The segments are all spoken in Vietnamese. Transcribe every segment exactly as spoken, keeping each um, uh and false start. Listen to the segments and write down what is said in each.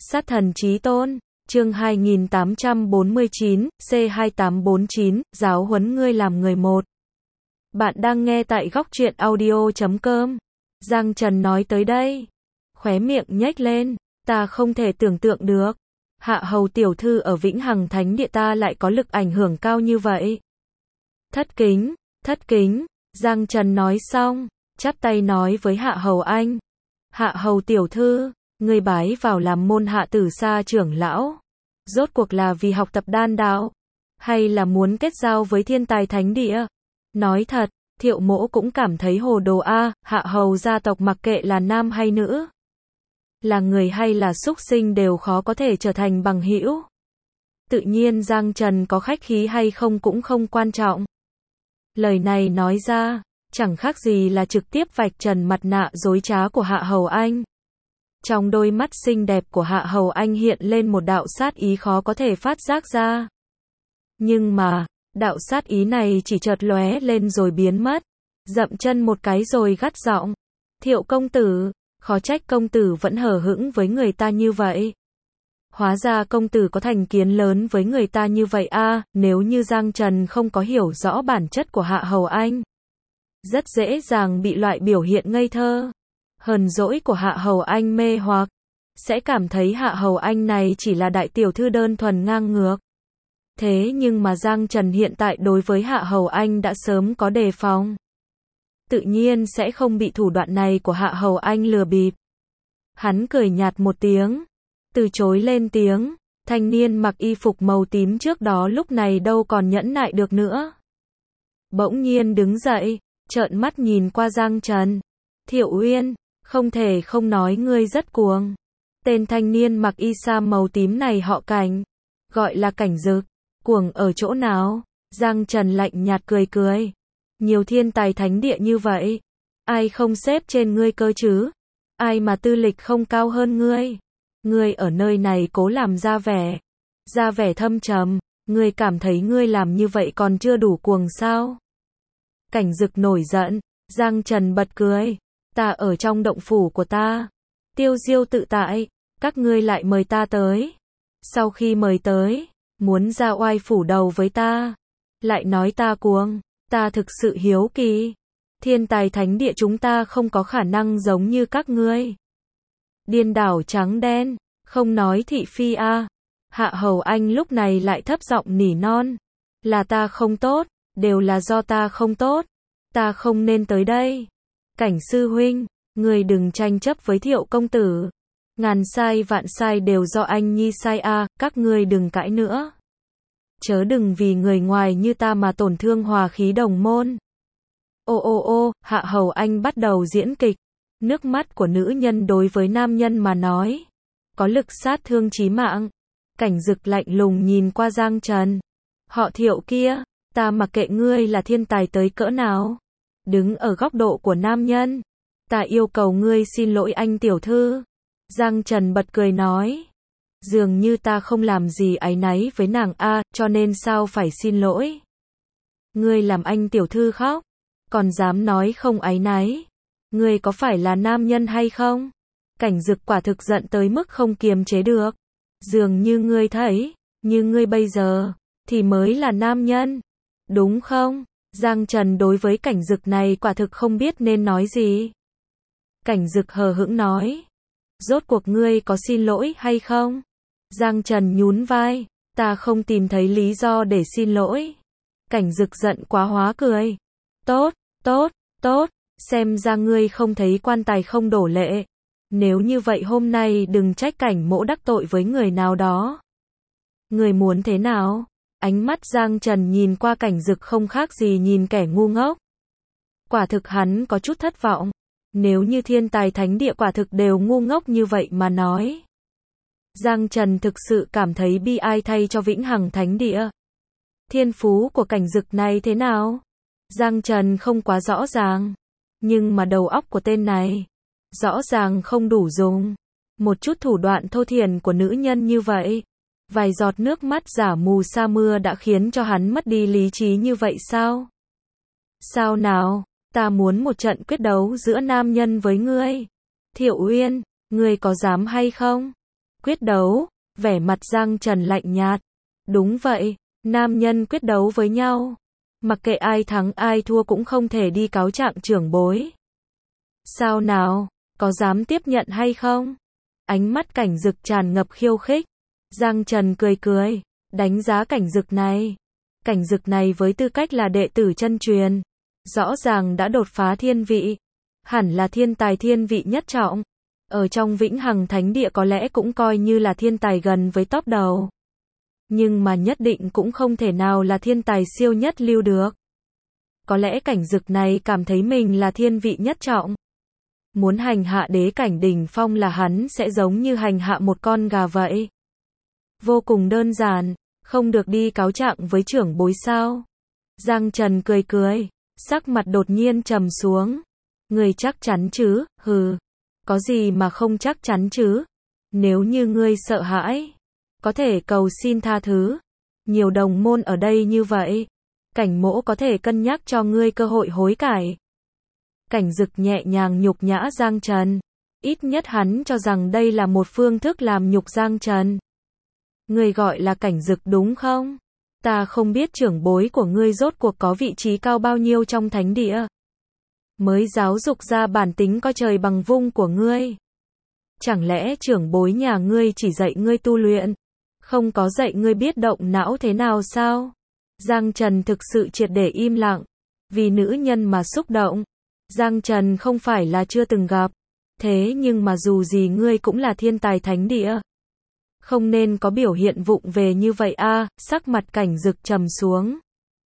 Sát thần chí tôn, chương hai nghìn tám trăm bốn mươi chín, C hai tám bốn chín, giáo huấn ngươi làm người một. Bạn đang nghe tại góc truyện audio chấm com. Giang Trần nói tới đây. Khóe miệng nhếch lên, ta không thể tưởng tượng được. Hạ hầu tiểu thư ở Vĩnh Hằng Thánh Địa ta lại có lực ảnh hưởng cao như vậy. Thất kính, thất kính, Giang Trần nói xong, chắp tay nói với Hạ hầu anh. Hạ hầu tiểu thư, ngươi bái vào làm môn hạ tử sa trưởng lão. Rốt cuộc là vì học tập đan đạo, hay là muốn kết giao với thiên tài thánh địa? Nói thật, Thiệu Mỗ cũng cảm thấy hồ đồ a, Hạ hầu gia tộc mặc kệ là nam hay nữ, là người hay là súc sinh đều khó có thể trở thành bằng hữu. Tự nhiên Giang Trần có khách khí hay không cũng không quan trọng. Lời này nói ra, chẳng khác gì là trực tiếp vạch trần mặt nạ dối trá của Hạ hầu anh. Trong đôi mắt xinh đẹp của Hạ hầu anh hiện lên một đạo sát ý khó có thể phát giác ra. Nhưng mà, đạo sát ý này chỉ chợt lóe lên rồi biến mất. Dậm chân một cái rồi gắt giọng. Thiệu công tử, khó trách công tử vẫn hờ hững với người ta như vậy. Hóa ra công tử có thành kiến lớn với người ta như vậy a. Nếu như Giang Trần không có hiểu rõ bản chất của Hạ hầu anh, rất dễ dàng bị loại biểu hiện ngây thơ, hờn dỗi của Hạ hầu anh mê hoặc, sẽ cảm thấy Hạ hầu anh này chỉ là đại tiểu thư đơn thuần ngang ngược. Thế nhưng mà Giang Trần hiện tại đối với Hạ hầu anh đã sớm có đề phòng, tự nhiên sẽ không bị thủ đoạn này của Hạ hầu anh lừa bịp. Hắn cười nhạt một tiếng, từ chối lên tiếng. Thanh niên mặc y phục màu tím trước đó lúc này đâu còn nhẫn nại được nữa, bỗng nhiên đứng dậy, trợn mắt nhìn qua Giang Trần. Thiệu Uyên, không thể không nói ngươi rất cuồng. Tên thanh niên mặc y sa màu tím này họ Cảnh, gọi là Cảnh Dực. Cuồng ở chỗ nào? Giang Trần lạnh nhạt cười cười. Nhiều thiên tài thánh địa như vậy, ai không xếp trên ngươi cơ chứ? Ai mà tư lịch không cao hơn ngươi? Ngươi ở nơi này cố làm ra vẻ, ra vẻ thâm trầm, ngươi cảm thấy ngươi làm như vậy còn chưa đủ cuồng sao? Cảnh Dực nổi giận. Giang Trần bật cười. Ta ở trong động phủ của ta, tiêu diêu tự tại, các ngươi lại mời ta tới. Sau khi mời tới, muốn ra oai phủ đầu với ta, lại nói ta cuồng, ta thực sự hiếu kỳ. Thiên tài thánh địa chúng ta không có khả năng giống như các ngươi. Điên đảo trắng đen, không nói thị phi a. Hạ hầu anh lúc này lại thấp giọng nỉ non. Là ta không tốt, đều là do ta không tốt. Ta không nên tới đây. Cảnh sư huynh, người đừng tranh chấp với Thiệu công tử. Ngàn sai vạn sai đều do anh nhi sai a, các ngươi đừng cãi nữa. Chớ đừng vì người ngoài như ta mà tổn thương hòa khí đồng môn. Ô ô ô, Hạ hầu anh bắt đầu diễn kịch. Nước mắt của nữ nhân đối với nam nhân mà nói, có lực sát thương chí mạng. Cảnh Dực lạnh lùng nhìn qua Giang Trần. Họ Thiệu kia, ta mặc kệ ngươi là thiên tài tới cỡ nào. Đứng ở góc độ của nam nhân, ta yêu cầu ngươi xin lỗi anh tiểu thư. Giang Trần bật cười nói. Dường như ta không làm gì áy náy với nàng a, cho nên sao phải xin lỗi. Ngươi làm anh tiểu thư khóc, còn dám nói không áy náy. Ngươi có phải là nam nhân hay không? Cảnh Dực quả thực giận tới mức không kiềm chế được. Dường như ngươi thấy, như ngươi bây giờ, thì mới là nam nhân, đúng không? Giang Trần đối với Cảnh Dực này quả thực không biết nên nói gì. Cảnh Dực hờ hững nói. Rốt cuộc ngươi có xin lỗi hay không? Giang Trần nhún vai. Ta không tìm thấy lý do để xin lỗi. Cảnh Dực giận quá hóa cười. Tốt, tốt, tốt, xem ra ngươi không thấy quan tài không đổ lệ. Nếu như vậy hôm nay đừng trách Cảnh mỗ đắc tội với người nào đó. Người muốn thế nào? Ánh mắt Giang Trần nhìn qua Cảnh Dực không khác gì nhìn kẻ ngu ngốc. Quả thực hắn có chút thất vọng. Nếu như thiên tài thánh địa quả thực đều ngu ngốc như vậy mà nói. Giang Trần thực sự cảm thấy bi ai thay cho Vĩnh Hằng Thánh Địa. Thiên phú của Cảnh Dực này thế nào? Giang Trần không quá rõ ràng. Nhưng mà đầu óc của tên này, rõ ràng không đủ dùng. Một chút thủ đoạn thô thiển của nữ nhân như vậy. Vài giọt nước mắt giả mù sa mưa đã khiến cho hắn mất đi lý trí như vậy sao? Sao nào? Ta muốn một trận quyết đấu giữa nam nhân với ngươi. Thiệu Uyên, ngươi có dám hay không? Quyết đấu, vẻ mặt Giang Trần lạnh nhạt. Đúng vậy, nam nhân quyết đấu với nhau. Mặc kệ ai thắng ai thua cũng không thể đi cáo trạng trưởng bối. Sao nào, có dám tiếp nhận hay không? Ánh mắt Cảnh Dực tràn ngập khiêu khích. Giang Trần cười cười, đánh giá Cảnh Dực này. Cảnh Dực này với tư cách là đệ tử chân truyền, rõ ràng đã đột phá thiên vị. Hẳn là thiên tài thiên vị nhất trọng. Ở trong Vĩnh Hằng Thánh Địa có lẽ cũng coi như là thiên tài gần với top đầu. Nhưng mà nhất định cũng không thể nào là thiên tài siêu nhất lưu được. Có lẽ Cảnh Dực này cảm thấy mình là thiên vị nhất trọng. Muốn hành hạ đế cảnh đỉnh phong là hắn sẽ giống như hành hạ một con gà vậy. Vô cùng đơn giản, không được đi cáo trạng với trưởng bối sao. Giang Trần cười cười, sắc mặt đột nhiên trầm xuống. Ngươi chắc chắn chứ, hừ. Có gì mà không chắc chắn chứ? Nếu như ngươi sợ hãi, có thể cầu xin tha thứ. Nhiều đồng môn ở đây như vậy. Cảnh mỗ có thể cân nhắc cho ngươi cơ hội hối cải. Cảnh Dực nhẹ nhàng nhục nhã Giang Trần. Ít nhất hắn cho rằng đây là một phương thức làm nhục Giang Trần. Ngươi gọi là Cảnh Dực đúng không? Ta không biết trưởng bối của ngươi rốt cuộc có vị trí cao bao nhiêu trong thánh địa. Mới giáo dục ra bản tính coi trời bằng vung của ngươi. Chẳng lẽ trưởng bối nhà ngươi chỉ dạy ngươi tu luyện, không có dạy ngươi biết động não thế nào sao? Giang Trần thực sự triệt để im lặng. Vì nữ nhân mà xúc động. Giang Trần không phải là chưa từng gặp. Thế nhưng mà dù gì ngươi cũng là thiên tài thánh địa. Không nên có biểu hiện vụng về như vậy a. À, sắc mặt Cảnh Dực trầm xuống.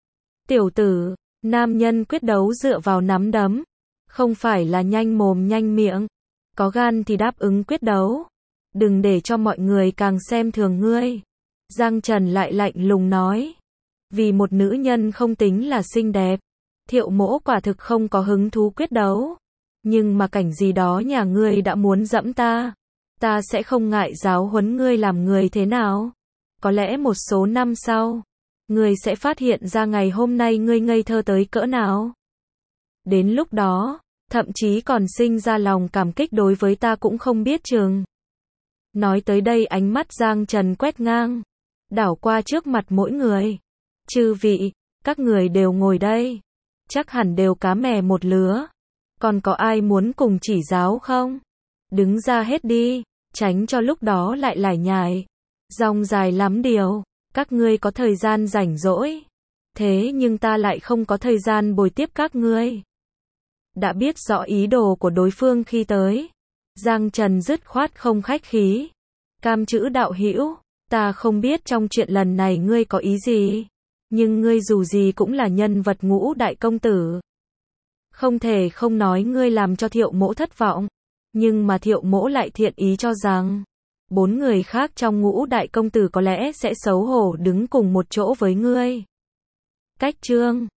Tiểu tử, nam nhân quyết đấu dựa vào nắm đấm. Không phải là nhanh mồm nhanh miệng. Có gan thì đáp ứng quyết đấu. Đừng để cho mọi người càng xem thường ngươi. Giang Trần lại lạnh lùng nói. Vì một nữ nhân không tính là xinh đẹp, Thiệu Mỗ quả thực không có hứng thú quyết đấu. Nhưng mà cảnh gì đó nhà ngươi đã muốn dẫm ta. Ta sẽ không ngại giáo huấn ngươi làm người thế nào. Có lẽ một số năm sau, ngươi sẽ phát hiện ra ngày hôm nay ngươi ngây thơ tới cỡ nào. Đến lúc đó, thậm chí còn sinh ra lòng cảm kích đối với ta cũng không biết chừng. Nói tới đây ánh mắt Giang Trần quét ngang, đảo qua trước mặt mỗi người. Chư vị, các người đều ngồi đây. Chắc hẳn đều cá mè một lứa. Còn có ai muốn cùng chỉ giáo không? Đứng ra hết đi, tránh cho lúc đó lại lải nhải. Dòng dài lắm điều, các ngươi có thời gian rảnh rỗi. Thế nhưng ta lại không có thời gian bồi tiếp các ngươi. Đã biết rõ ý đồ của đối phương khi tới. Giang Trần dứt khoát không khách khí. Cam chữ đạo hữu, ta không biết trong chuyện lần này ngươi có ý gì. Nhưng ngươi dù gì cũng là nhân vật ngũ đại công tử. Không thể không nói ngươi làm cho Thiệu Mỗ thất vọng. Nhưng mà Thiệu Mỗ lại thiện ý cho rằng bốn người khác trong ngũ đại công tử có lẽ sẽ xấu hổ đứng cùng một chỗ với ngươi. Cách chương